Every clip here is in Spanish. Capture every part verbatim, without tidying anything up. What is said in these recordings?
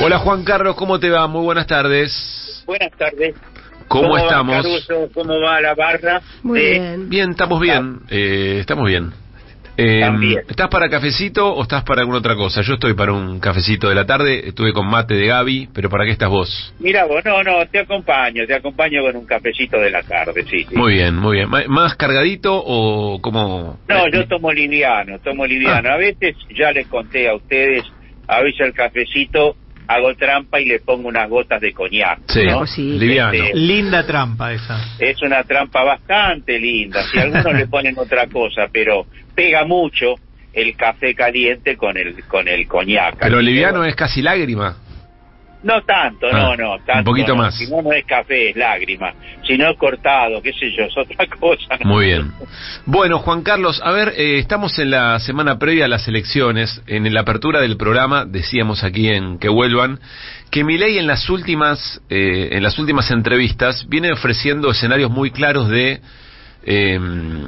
Hola Juan Carlos, ¿cómo te va? Muy buenas tardes. Buenas tardes. ¿Cómo, ¿Cómo estamos? Va, Caruso? ¿Cómo va la barra? Muy eh, bien. Bien, estamos bien. Eh, estamos bien. Eh, ¿Estás para cafecito o estás para alguna otra cosa? Yo estoy para un cafecito de la tarde, estuve con mate de Gaby, pero ¿para qué estás vos? Mira vos, no, no, te acompaño, te acompaño con un cafecito de la tarde, sí, sí. Muy bien, muy bien. ¿Más cargadito o cómo? No, yo tomo liviano, tomo liviano. Ah. A veces, ya les conté a ustedes, a veces el cafecito hago trampa y le pongo unas gotas de coñac. Sí, ¿no? sí. Liviano. Este, linda trampa esa. Es una trampa bastante linda. Si algunos le ponen otra cosa, pero pega mucho el café caliente con el con el coñac. Pero liviano que, es casi lágrima. No tanto, ah, no, no. Tanto, un poquito no. más. Si no, no es café, es lágrima. Si no es cortado, qué sé yo, es otra cosa. ¿no? Muy bien. Bueno, Juan Carlos, a ver, eh, estamos en la semana previa a las elecciones. En la apertura del programa decíamos aquí en Que Vuelvan que Milei en las últimas eh, en las últimas entrevistas viene ofreciendo escenarios muy claros de eh,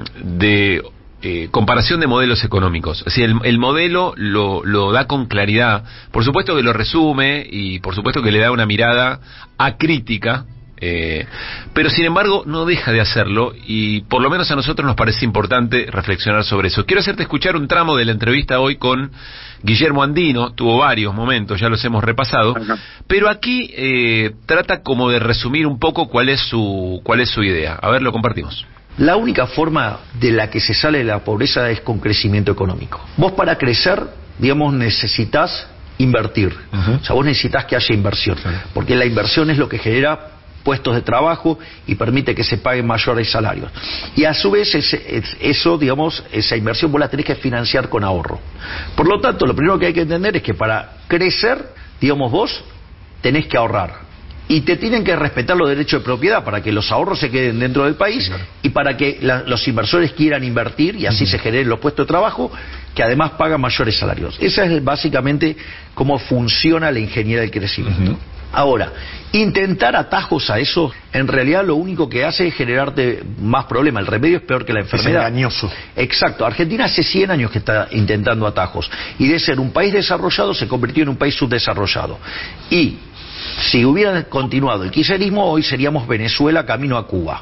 de Eh, comparación de modelos económicos. Es decir, el, el modelo lo, lo da con claridad, por supuesto que lo resume y por supuesto que le da una mirada acrítica, eh, pero sin embargo no deja de hacerlo y por lo menos a nosotros nos parece importante reflexionar sobre eso. Quiero hacerte escuchar un tramo de la entrevista hoy con Guillermo Andino, tuvo varios momentos, ya los hemos repasado, uh-huh. pero aquí eh, trata como de resumir un poco cuál es su, cuál es su idea. A ver, lo compartimos. La única forma de la que se sale de la pobreza es con crecimiento económico. Vos para crecer, digamos, necesitas invertir. Uh-huh. O sea, vos necesitas que haya inversión. Uh-huh. Porque la inversión es lo que genera puestos de trabajo y permite que se paguen mayores salarios. Y a su vez, ese, eso, digamos, esa inversión vos la tenés que financiar con ahorro. Por lo tanto, lo primero que hay que entender es que para crecer, digamos, vos tenés que ahorrar. Y te tienen que respetar los derechos de propiedad para que los ahorros se queden dentro del país, sí, claro. y para que la, los inversores quieran invertir y así uh-huh. se generen los puestos de trabajo que además pagan mayores salarios. Esa es básicamente cómo funciona la ingeniería del crecimiento. Uh-huh. Ahora, intentar atajos a eso, en realidad lo único que hace es generarte más problemas. El remedio es peor que la enfermedad. Es engañoso. Exacto. Argentina hace cien años que está intentando atajos. Y de ser un país desarrollado se convirtió en un país subdesarrollado. Y si hubiera continuado el kirchnerismo, hoy seríamos Venezuela camino a Cuba.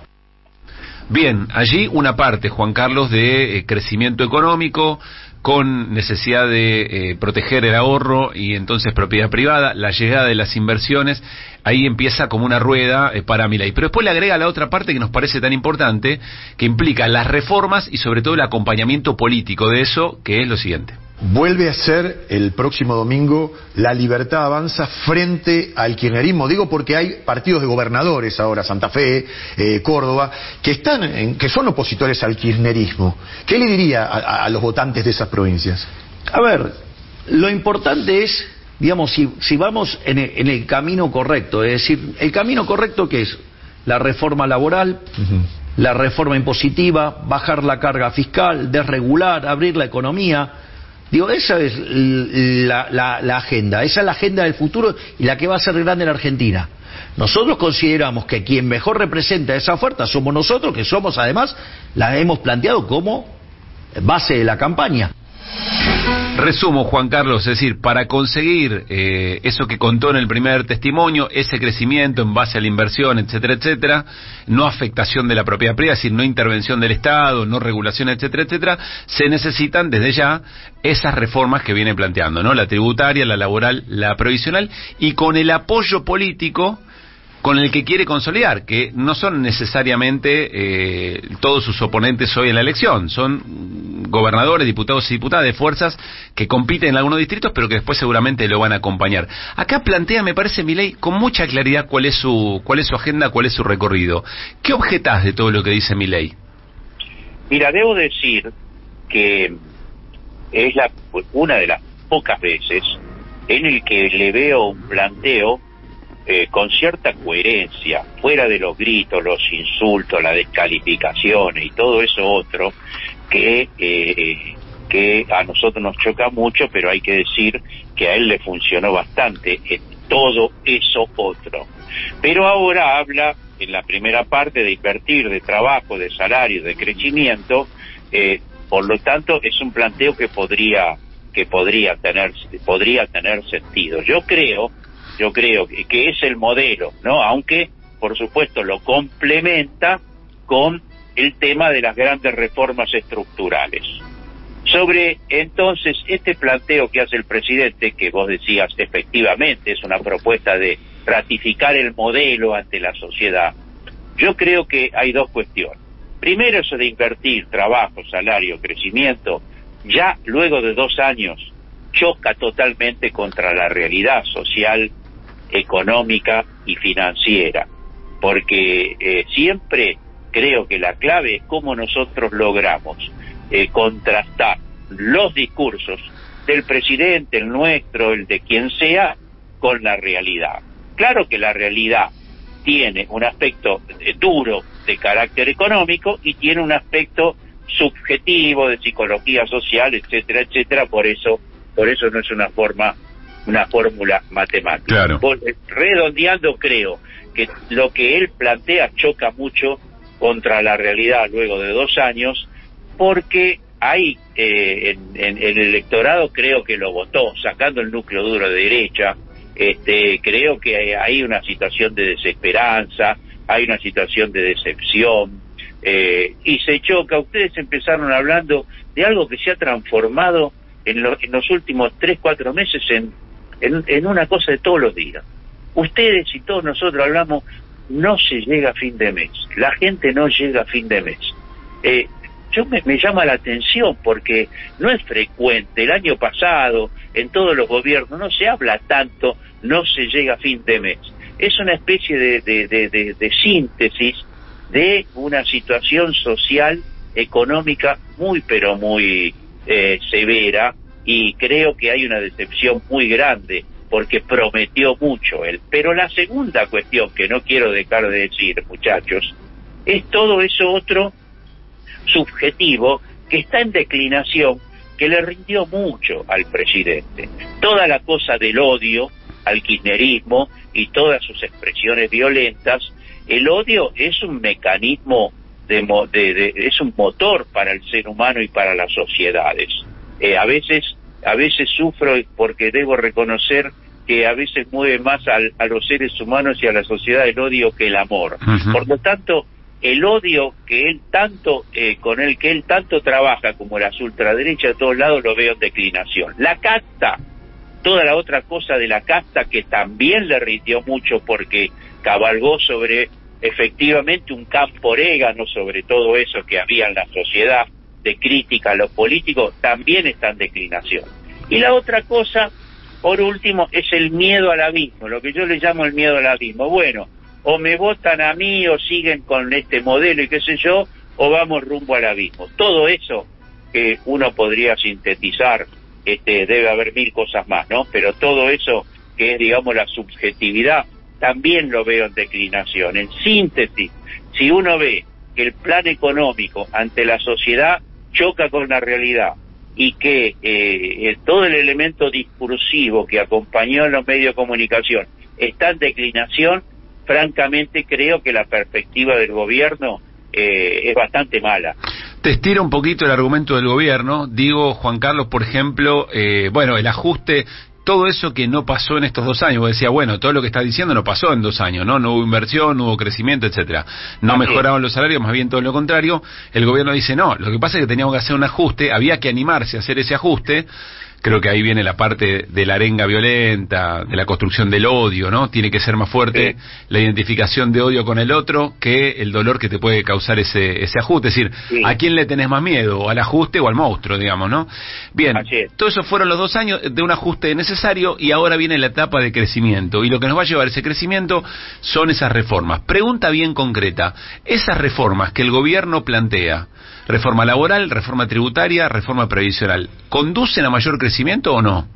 Bien, allí una parte, Juan Carlos, de eh, crecimiento económico, con necesidad de eh, proteger el ahorro y entonces propiedad privada, la llegada de las inversiones, ahí empieza como una rueda eh, para Milei. Pero después le agrega la otra parte que nos parece tan importante, que implica las reformas y sobre todo el acompañamiento político de eso, que es lo siguiente. Vuelve a ser el próximo domingo La Libertad Avanza frente al kirchnerismo. Digo porque hay partidos de gobernadores ahora, Santa Fe, eh, Córdoba, que están en, que son opositores al kirchnerismo. ¿Qué le diría a, a los votantes de esas provincias? A ver, lo importante es, digamos, si, si vamos en el, en el camino correcto, es decir, el camino correcto que es la reforma laboral, uh-huh. la reforma impositiva, bajar la carga fiscal, desregular, abrir la economía. Digo, esa es la, la, la agenda, esa es la agenda del futuro y la que va a ser grande en Argentina. Nosotros consideramos que quien mejor representa esa oferta somos nosotros, que somos además, la hemos planteado como base de la campaña. Resumo, Juan Carlos, es decir, para conseguir eh, eso que contó en el primer testimonio, ese crecimiento en base a la inversión, etcétera, etcétera, no afectación de la propiedad privada, es decir, no intervención del Estado, no regulación, etcétera, etcétera, se necesitan desde ya esas reformas que viene planteando, ¿no? La tributaria, la laboral, la previsional, y con el apoyo político con el que quiere consolidar, que no son necesariamente eh, todos sus oponentes hoy en la elección, son gobernadores, diputados y diputadas de fuerzas que compiten en algunos distritos, pero que después seguramente lo van a acompañar. Acá plantea, me parece, Milei, con mucha claridad cuál es su cuál es su agenda, cuál es su recorrido. ¿Qué objetás de todo lo que dice Milei? Mira, debo decir que es la una de las pocas veces en el que le veo un planteo Eh, con cierta coherencia, fuera de los gritos, los insultos, las descalificaciones y todo eso otro que eh, que a nosotros nos choca mucho, pero hay que decir que a él le funcionó bastante eh, todo eso otro. Pero ahora habla en la primera parte de invertir, de trabajo, de salario, de crecimiento, eh, por lo tanto es un planteo que podría que podría tener podría tener sentido. Yo creo yo creo que, que es el modelo, ¿no? Aunque, por supuesto, lo complementa con el tema de las grandes reformas estructurales. Sobre, entonces, este planteo que hace el presidente, que vos decías, efectivamente, es una propuesta de ratificar el modelo ante la sociedad, yo creo que hay dos cuestiones. Primero, eso de invertir trabajo, salario, crecimiento, ya luego de dos años choca totalmente contra la realidad social, económica y financiera, porque eh, siempre creo que la clave es cómo nosotros logramos eh, contrastar los discursos del presidente, el nuestro, el de quien sea, con la realidad. Claro que la realidad tiene un aspecto eh, duro de carácter económico y tiene un aspecto subjetivo de psicología social, etcétera, etcétera. Por eso, por eso no es una forma, una fórmula matemática. Claro. Por, eh, redondeando, creo que lo que él plantea choca mucho contra la realidad luego de dos años, porque hay eh, en, en el electorado, creo que lo votó, sacando el núcleo duro de derecha. Este, creo que hay una situación de desesperanza, hay una situación de decepción, eh, y se choca. Ustedes empezaron hablando de algo que se ha transformado en, lo, en los últimos tres, cuatro meses en, en, en una cosa de todos los días. Ustedes y todos nosotros hablamos, no se llega a fin de mes, la gente no llega a fin de mes. Eh, yo me, me llama la atención porque no es frecuente. El año pasado, en todos los gobiernos, no se habla tanto, no se llega a fin de mes. Es una especie de, de, de, de, de síntesis de una situación social, económica muy, pero muy eh, severa, y creo que hay una decepción muy grande, porque prometió mucho él. Pero la segunda cuestión que no quiero dejar de decir, muchachos, es todo eso otro subjetivo que está en declinación, que le rindió mucho al presidente. Toda la cosa del odio al kirchnerismo y todas sus expresiones violentas, el odio es un mecanismo, de, de, de es un motor para el ser humano y para las sociedades. Eh, a veces, a veces sufro porque debo reconocer que a veces mueve más al, a los seres humanos y a la sociedad el odio que el amor. Uh-huh. Por lo tanto, el odio que él tanto, eh, con el que él tanto trabaja, como las ultraderechas de todos lados, lo veo en declinación. La casta, toda la otra cosa de la casta, que también le rindió mucho porque cabalgó sobre, efectivamente, un campo orégano sobre todo eso que había en la sociedad de crítica a los políticos, también está en declinación. Y la otra cosa, por último, es el miedo al abismo, lo que yo le llamo el miedo al abismo. Bueno, o me votan a mí o siguen con este modelo y qué sé yo, o vamos rumbo al abismo. Todo eso que uno podría sintetizar, este, debe haber mil cosas más, ¿no? Pero todo eso que es, digamos, la subjetividad, también lo veo en declinación. En síntesis, si uno ve que el plan económico ante la sociedad choca con la realidad y que eh, todo el elemento discursivo que acompañó en los medios de comunicación está en declinación, francamente creo que la perspectiva del gobierno eh, es bastante mala. Te estira un poquito el argumento del gobierno. Digo, Juan Carlos, por ejemplo, eh, bueno, el ajuste, todo eso que no pasó en estos dos años. Vos decías, bueno, todo lo que estás diciendo no pasó en dos años, ¿no? No hubo inversión, no hubo crecimiento, etcétera. No Así mejoraron los salarios, más bien todo lo contrario. El gobierno dice, no, lo que pasa es que teníamos que hacer un ajuste, había que animarse a hacer ese ajuste. Creo que ahí viene la parte de la arenga violenta, de la construcción del odio, ¿no? Tiene que ser más fuerte sí. la identificación de odio con el otro que el dolor que te puede causar ese ese ajuste. Es decir, sí. ¿a quién le tenés más miedo? ¿Al ajuste o al monstruo, digamos, no? Bien, todo eso fueron los dos años de un ajuste necesario y ahora viene la etapa de crecimiento. Y lo que nos va a llevar ese crecimiento son esas reformas. Pregunta bien concreta, esas reformas que el gobierno plantea, reforma laboral, reforma tributaria, reforma previsional, ¿conducen a mayor crecimiento o no?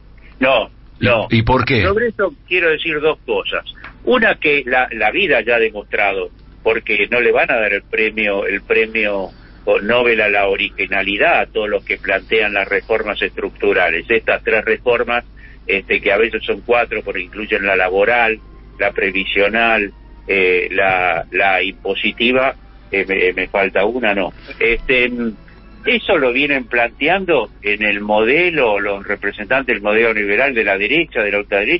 No, no. ¿Y, y por qué? Sobre eso quiero decir dos cosas. Una, que la, la vida ya ha demostrado, porque no le van a dar el premio, el premio Nobel a la originalidad a todos los que plantean las reformas estructurales. Estas tres reformas, este, que a veces son cuatro, porque incluyen la laboral, la previsional, eh, la, la impositiva, Eh, me, me falta una, no. Este, eso lo vienen planteando en el modelo, los representantes del modelo liberal de la derecha, de la ultraderecha,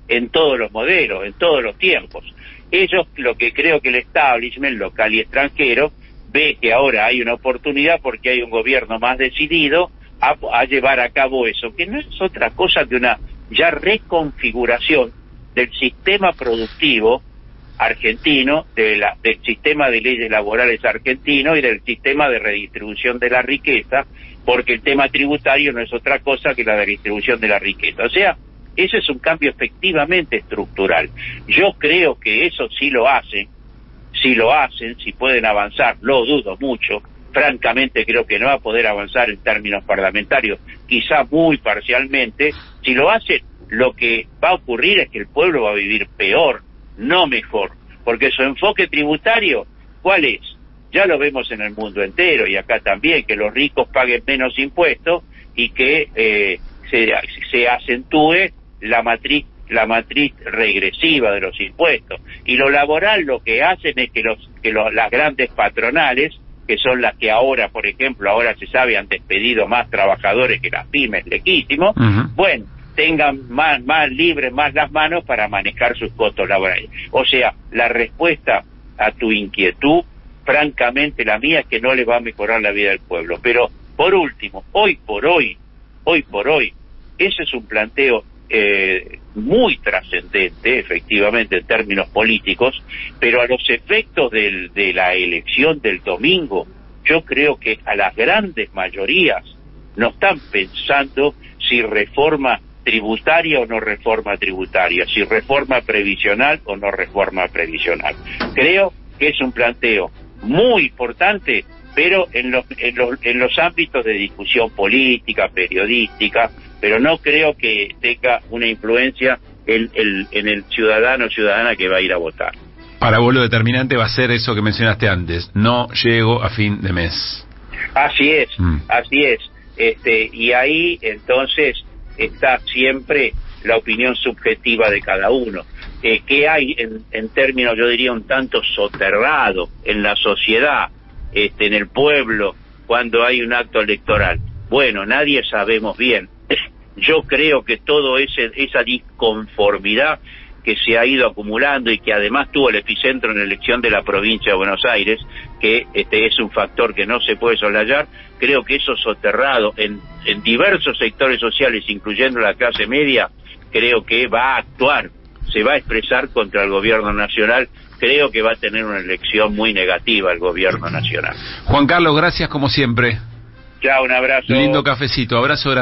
en todos los modelos, en todos los tiempos. Ellos, lo que creo que el establishment local y extranjero ve que ahora hay una oportunidad porque hay un gobierno más decidido a, a llevar a cabo eso, que no es otra cosa que una ya reconfiguración del sistema productivo argentino, de la, del sistema de leyes laborales argentino y del sistema de redistribución de la riqueza, porque el tema tributario no es otra cosa que la de distribución de la riqueza. O sea, ese es un cambio efectivamente estructural. Yo creo que eso sí lo hacen, si lo hacen, si pueden avanzar, lo dudo mucho. Francamente creo que no va a poder avanzar en términos parlamentarios, quizá muy parcialmente. Si lo hacen, lo que va a ocurrir es que el pueblo va a vivir peor, no mejor, porque su enfoque tributario, ¿cuál es? Ya lo vemos en el mundo entero y acá también, que los ricos paguen menos impuestos y que eh, se, se acentúe la matriz la matriz regresiva de los impuestos. Y lo laboral lo que hacen es que los que los, las grandes patronales, que son las que ahora, por ejemplo, ahora se sabe han despedido más trabajadores que las pymes, lejísimo, uh-huh. bueno, tengan más, más libres, más las manos para manejar sus costos laborales. O sea, la respuesta a tu inquietud, francamente la mía, es que no le va a mejorar la vida del pueblo. Pero, por último, hoy por hoy, hoy por hoy, ese es un planteo eh, muy trascendente, efectivamente, en términos políticos, pero a los efectos del, de la elección del domingo, yo creo que a las grandes mayorías no están pensando si reforma tributaria o no reforma tributaria, si reforma previsional o no reforma previsional. Creo que es un planteo muy importante, pero en los, en los, en los ámbitos de discusión política, periodística, pero no creo que tenga una influencia en el, en el ciudadano o ciudadana que va a ir a votar. Para vos lo determinante va a ser eso que mencionaste antes, no llego a fin de mes. Así es, mm. así es. Este, y ahí entonces está siempre la opinión subjetiva de cada uno. Eh, ¿Qué hay en, en términos, yo diría, un tanto soterrado en la sociedad, este, en el pueblo, cuando hay un acto electoral? Bueno, nadie sabemos bien. Yo creo que todo ese esa disconformidad que se ha ido acumulando y que además tuvo el epicentro en la elección de la provincia de Buenos Aires, que este es un factor que no se puede soslayar, creo que eso soterrado en, en diversos sectores sociales, incluyendo la clase media, creo que va a actuar, se va a expresar contra el gobierno nacional. Creo que va a tener una elección muy negativa el gobierno nacional. Juan Carlos, gracias como siempre. Chao, un abrazo. Lindo cafecito, abrazo grande.